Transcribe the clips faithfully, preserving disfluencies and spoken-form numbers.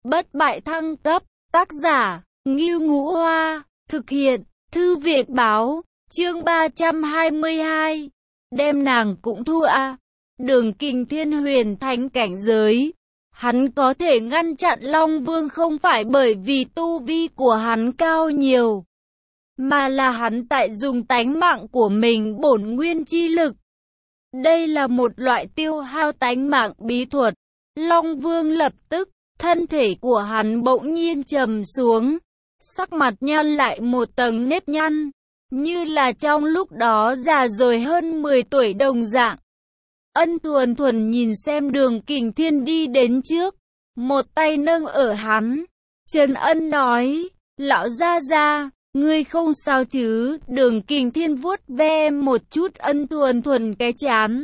Bất bại thăng cấp, tác giả, Ngưu Ngũ Hoa, thực hiện, Thư viện Báo, chương ba trăm hai mươi hai, đem nàng cũng thua a. Đường Kình Thiên huyền thánh cảnh giới, hắn có thể ngăn chặn Long Vương không phải bởi vì tu vi của hắn cao nhiều, mà là hắn tại dùng tánh mạng của mình bổn nguyên chi lực. Đây là một loại tiêu hao tánh mạng bí thuật. Long Vương lập tức, thân thể của hắn bỗng nhiên trầm xuống, sắc mặt nhăn lại một tầng nếp nhăn, như là trong lúc đó già rồi hơn mười tuổi đồng dạng. Ân Thuần Thuần nhìn xem Đường Kình Thiên đi đến trước, một tay nâng ở hắn. Trần Ân nói, lão gia gia, ngươi không sao chứ? Đường Kình Thiên vuốt ve một chút Ân Thuần Thuần cái trán,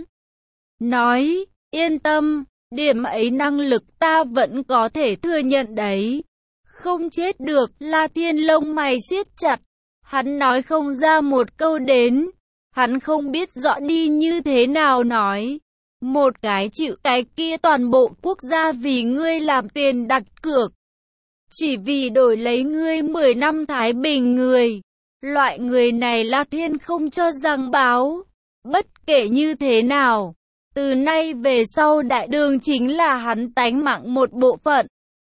nói, yên tâm, điểm ấy năng lực ta vẫn có thể thừa nhận đấy. Không chết được. La Thiên lông mày siết chặt, hắn nói không ra một câu đến, hắn không biết rõ đi như thế nào nói. Một cái chịu cái kia, toàn bộ quốc gia vì ngươi làm tiền đặt cược, chỉ vì đổi lấy ngươi mười năm thái bình người. Loại người này La Thiên không cho rằng báo. Bất kể như thế nào, từ nay về sau đại đường chính là hắn tánh mạng một bộ phận.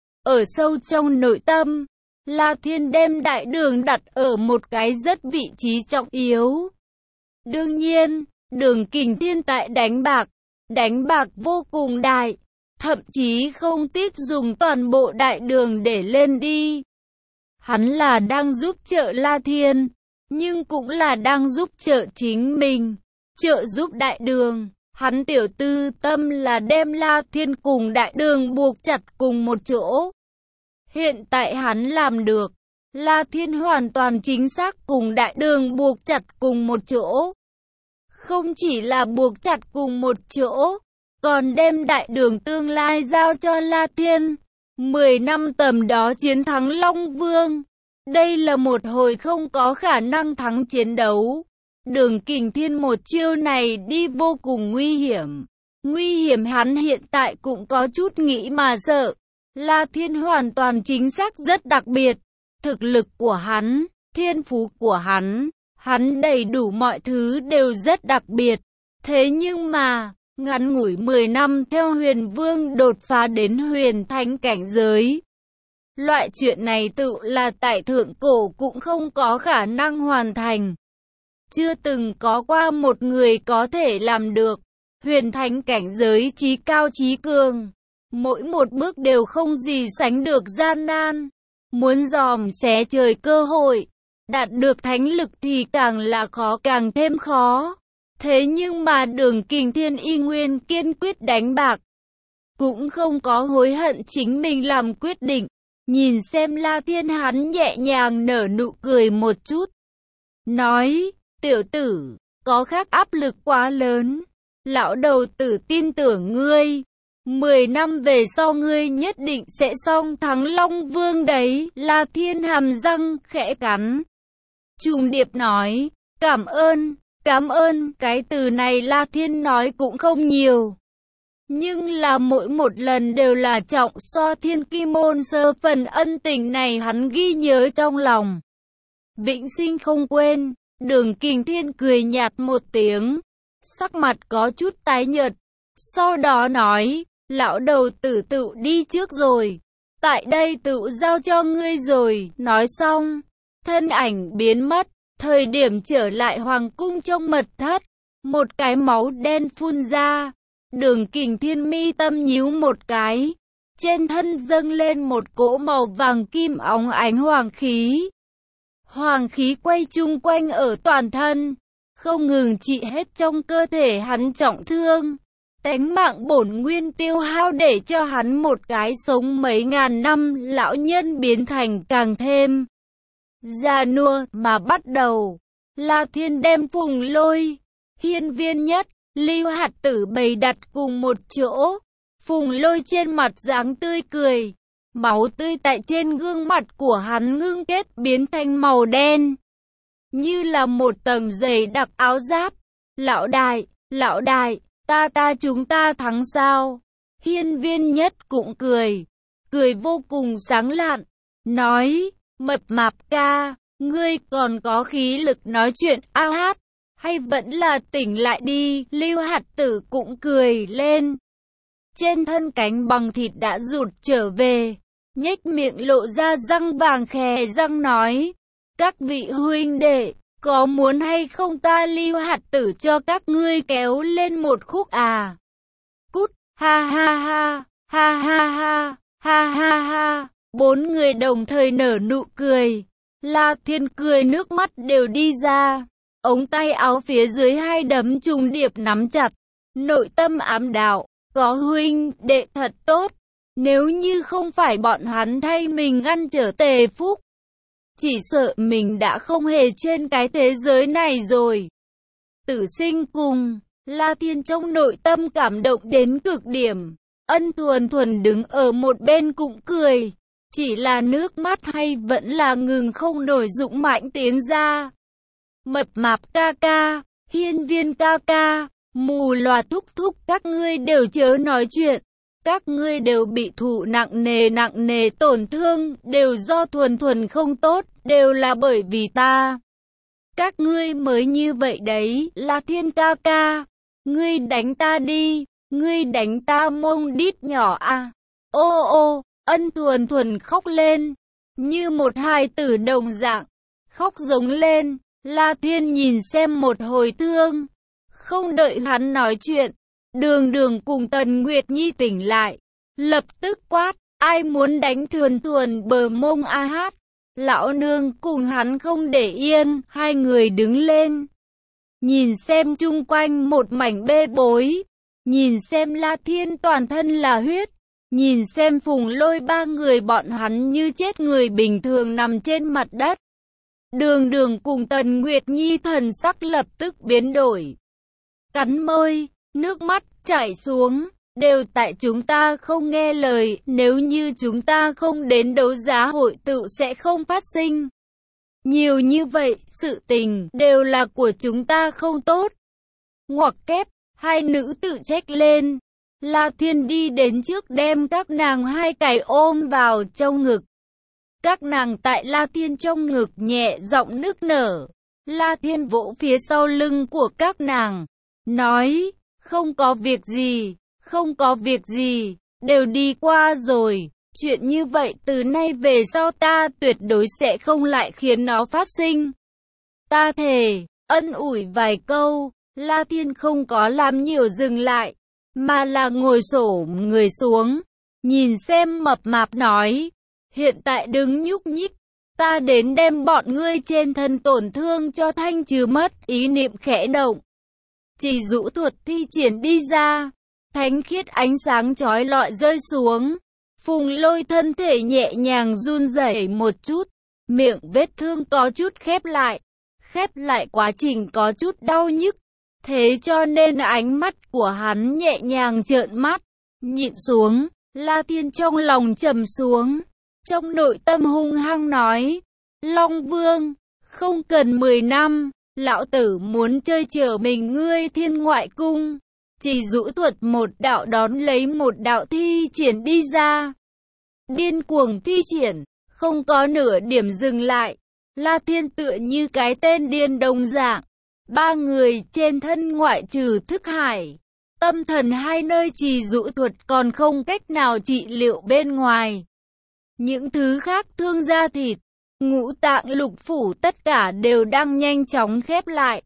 Ở sâu trong nội tâm, La Thiên đem đại đường đặt ở một cái rất vị trí trọng yếu. Đương nhiên, Đường Kình Thiên tại đánh bạc, đánh bạc vô cùng đại, thậm chí không tiếc dùng toàn bộ đại đường để lên đi. Hắn là đang giúp trợ La Thiên, nhưng cũng là đang giúp trợ chính mình, trợ giúp đại đường. Hắn tiểu tư tâm là đem La Thiên cùng đại đường buộc chặt cùng một chỗ. Hiện tại hắn làm được, La Thiên hoàn toàn chính xác cùng đại đường buộc chặt cùng một chỗ. Không chỉ là buộc chặt cùng một chỗ, còn đem đại đường tương lai giao cho La Thiên. Mười năm tầm đó chiến thắng Long Vương. Đây là một hồi không có khả năng thắng chiến đấu. Đường Kình Thiên một chiêu này đi vô cùng nguy hiểm. Nguy hiểm hắn hiện tại cũng có chút nghĩ mà sợ. La Thiên hoàn toàn chính xác rất đặc biệt. Thực lực của hắn, thiên phú của hắn, hắn đầy đủ mọi thứ đều rất đặc biệt. Thế nhưng mà, ngắn ngủi mười năm theo Huyền Vương đột phá đến huyền thánh cảnh giới. Loại chuyện này tự là tại thượng cổ cũng không có khả năng hoàn thành. Chưa từng có qua một người có thể làm được. Huyền thánh cảnh giới chí cao chí cường, mỗi một bước đều không gì sánh được gian nan. Muốn dòm xé trời cơ hội, đạt được thánh lực thì càng là khó càng thêm khó. Thế nhưng mà Đường Kình Thiên y nguyên kiên quyết đánh bạc, cũng không có hối hận chính mình làm quyết định. Nhìn xem La Thiên, hắn nhẹ nhàng nở nụ cười một chút, nói, tiểu tử, có khác áp lực quá lớn. Lão đầu tử tin tưởng ngươi. Mười năm về sau ngươi nhất định sẽ song thắng Long Vương đấy. La Thiên hàm răng khẽ cắn, trùng điệp nói, cảm ơn, cảm ơn. Cái từ này La Thiên nói cũng không nhiều, nhưng là mỗi một lần đều là trọng so thiên kim môn sơ. Phần ân tình này hắn ghi nhớ trong lòng, vĩnh sinh không quên. Đường Kình Thiên cười nhạt một tiếng, sắc mặt có chút tái nhợt, sau đó nói, lão đầu tử tự đi trước rồi, tại đây tự giao cho ngươi rồi. Nói xong, thân ảnh biến mất. Thời điểm trở lại hoàng cung trong mật thất, một cái máu đen phun ra. Đường Kình Thiên mi tâm nhíu một cái, trên thân dâng lên một cỗ màu vàng kim óng ánh hoàng khí. Hoàng khí quay chung quanh ở toàn thân, không ngừng trị hết trong cơ thể hắn trọng thương. Tánh mạng bổn nguyên tiêu hao để cho hắn một cái sống mấy ngàn năm lão nhân biến thành càng thêm già nua. Mà bắt đầu, La Thiên đem Phùng Lôi, Hiên Viên Nhất, Lưu Hạt Tử bày đặt cùng một chỗ. Phùng Lôi trên mặt dáng tươi cười, máu tươi tại trên gương mặt của hắn ngưng kết biến thành màu đen, như là một tầng dày đặc áo giáp. Lão đại, lão đại, ta ta chúng ta thắng sao? Hiên Viên Nhất cũng cười, cười vô cùng sáng lạn, nói, Mập Mạp ca, ngươi còn có khí lực nói chuyện a hát, hay vẫn là tỉnh lại đi. Lưu Hạt Tử cũng cười lên. Trên thân cánh bằng thịt đã rụt trở về, nhếch miệng lộ ra răng vàng khè răng nói, các vị huynh đệ, có muốn hay không ta Lưu Hạt Tử cho các ngươi kéo lên một khúc à? Cút, ha ha ha, ha ha ha, ha ha ha. Bốn người đồng thời nở nụ cười. La Thiên cười nước mắt đều đi ra. Ống tay áo phía dưới hai đấm trùng điệp nắm chặt. Nội tâm ám đạo, có huynh đệ thật tốt. Nếu như không phải bọn hắn thay mình ngăn trở Tề Phúc, chỉ sợ mình đã không hề trên cái thế giới này rồi. Tử Sinh cùng La Thiên trong nội tâm cảm động đến cực điểm. Ân Thuần Thuần đứng ở một bên cũng cười. Chỉ là nước mắt hay vẫn là ngừng không nổi dũng mãnh tiếng ra. Mập Mạp ca ca, Hiên Viên ca ca, Mù Loà thúc thúc, các ngươi đều chớ nói chuyện. Các ngươi đều bị thụ nặng nề nặng nề tổn thương, đều do Thuần Thuần không tốt, đều là bởi vì ta. Các ngươi mới như vậy đấy. La Thiên ca ca, ngươi đánh ta đi, ngươi đánh ta mông đít nhỏ à. Ô ô, Ân Thuần Thuần khóc lên, như một hài tử đồng dạng, khóc giống lên. La Thiên nhìn xem một hồi thương, không đợi hắn nói chuyện, Đường Đường cùng Tần Nguyệt Nhi tỉnh lại, lập tức quát, ai muốn đánh Thuần Thuần bờ mông a hát. Lão nương cùng hắn không để yên, hai người đứng lên, nhìn xem chung quanh một mảnh bê bối, nhìn xem La Thiên toàn thân là huyết, nhìn xem Phùng Lôi ba người bọn hắn như chết người bình thường nằm trên mặt đất. Đường Đường cùng Tần Nguyệt Nhi thần sắc lập tức biến đổi, cắn môi, nước mắt chảy xuống, đều tại chúng ta không nghe lời, nếu như chúng ta không đến đấu giá hội tự sẽ không phát sinh. Nhiều như vậy, sự tình đều là của chúng ta không tốt. Ngoặc kép, hai nữ tự trách lên. La Thiên đi đến trước đem các nàng hai cái ôm vào trong ngực. Các nàng tại La Thiên trong ngực nhẹ giọng nức nở. La Thiên vỗ phía sau lưng của các nàng, nói, không có việc gì, không có việc gì, đều đi qua rồi. Chuyện như vậy từ nay về sau ta tuyệt đối sẽ không lại khiến nó phát sinh. Ta thề. Ân ủi vài câu, La Thiên không có làm nhiều dừng lại, mà là ngồi xổm người xuống, nhìn xem Mập Mạp nói, hiện tại đừng nhúc nhích, ta đến đem bọn ngươi trên thân tổn thương cho thanh trừ mất. Ý niệm khẽ động, chỉ dụ thuật thi triển đi ra, thánh khiết ánh sáng chói lọi rơi xuống. Phùng Lôi thân thể nhẹ nhàng run rẩy một chút, miệng vết thương có chút khép lại, khép lại quá trình có chút đau nhức, thế cho nên ánh mắt của hắn nhẹ nhàng trợn mắt, nhịn xuống. La Thiên trong lòng trầm xuống, trong nội tâm hung hăng nói, Long Vương, không cần mười năm, lão tử muốn chơi trở mình ngươi Thiên Ngoại Cung. Chỉ dụ thuật một đạo đón lấy một đạo thi triển đi ra, điên cuồng thi triển, không có nửa điểm dừng lại. La Thiên tựa như cái tên điên đồng dạng, ba người trên thân ngoại trừ thức hải, tâm thần hai nơi trì dụ thuật còn không cách nào trị liệu bên ngoài. Những thứ khác thương da thịt, ngũ tạng lục phủ tất cả đều đang nhanh chóng khép lại.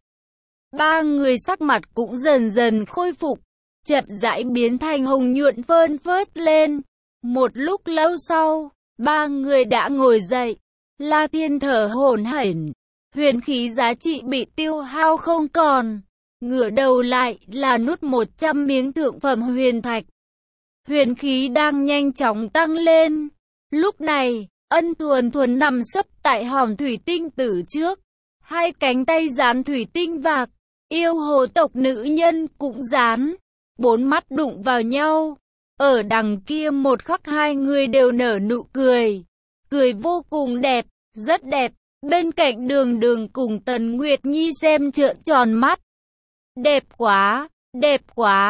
Ba người sắc mặt cũng dần dần khôi phục, chậm rãi biến thành hồng nhuận phơn phớt lên. Một lúc lâu sau, ba người đã ngồi dậy. La Thiên thở hổn hển, huyền khí giá trị bị tiêu hao không còn. Ngửa đầu lại là nút một trăm miếng thượng phẩm huyền thạch. Huyền khí đang nhanh chóng tăng lên. Lúc này, Ân Thuần Thuần nằm sấp tại hòm thủy tinh tử trước, hai cánh tay dán thủy tinh vạc. Yêu hồ tộc nữ nhân cũng dán, bốn mắt đụng vào nhau. Ở đằng kia một khắc hai người đều nở nụ cười, cười vô cùng đẹp, rất đẹp. Bên cạnh Đường Đường cùng Tần Nguyệt Nhi xem trợn tròn mắt. Đẹp quá, đẹp quá,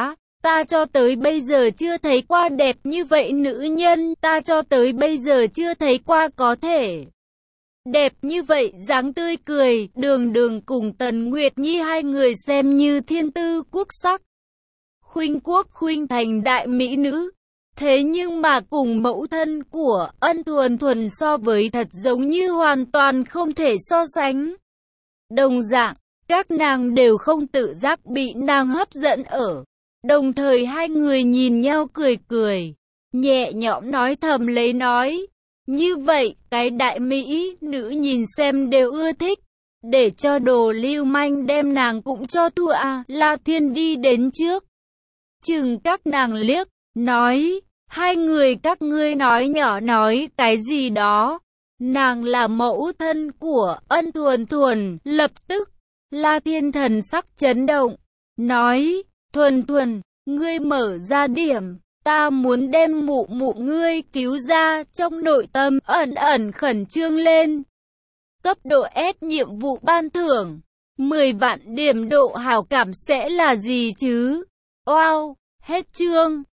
Ta cho tới bây giờ chưa thấy qua đẹp như vậy nữ nhân, ta cho tới bây giờ chưa thấy qua có thể đẹp như vậy, dáng tươi cười. Đường Đường cùng Tần Nguyệt Nhi hai người xem như thiên tư quốc sắc, khuynh quốc khuynh thành đại mỹ nữ. Thế nhưng mà cùng mẫu thân của Ân Thuần Thuần so với thật giống như hoàn toàn không thể so sánh. Đồng dạng, các nàng đều không tự giác bị nàng hấp dẫn ở. Đồng thời hai người nhìn nhau cười cười, nhẹ nhõm nói thầm lấy nói. Như vậy, cái đại mỹ nữ nhìn xem đều ưa thích. Để cho đồ lưu manh đem nàng cũng cho thua à, La Thiên đi đến trước, chừng các nàng liếc, nói, hai người các ngươi nói nhỏ nói cái gì đó. Nàng là mẫu thân của Ân Thuần Thuần. Lập tức, La Thiên thần sắc chấn động, nói, Thuần Thuần, ngươi mở ra điểm, ta muốn đem mụ mụ ngươi cứu ra. Trong nội tâm ẩn ẩn khẩn trương lên. Cấp độ S nhiệm vụ ban thưởng, mười vạn điểm độ hảo cảm sẽ là gì chứ? Wow, hết chương.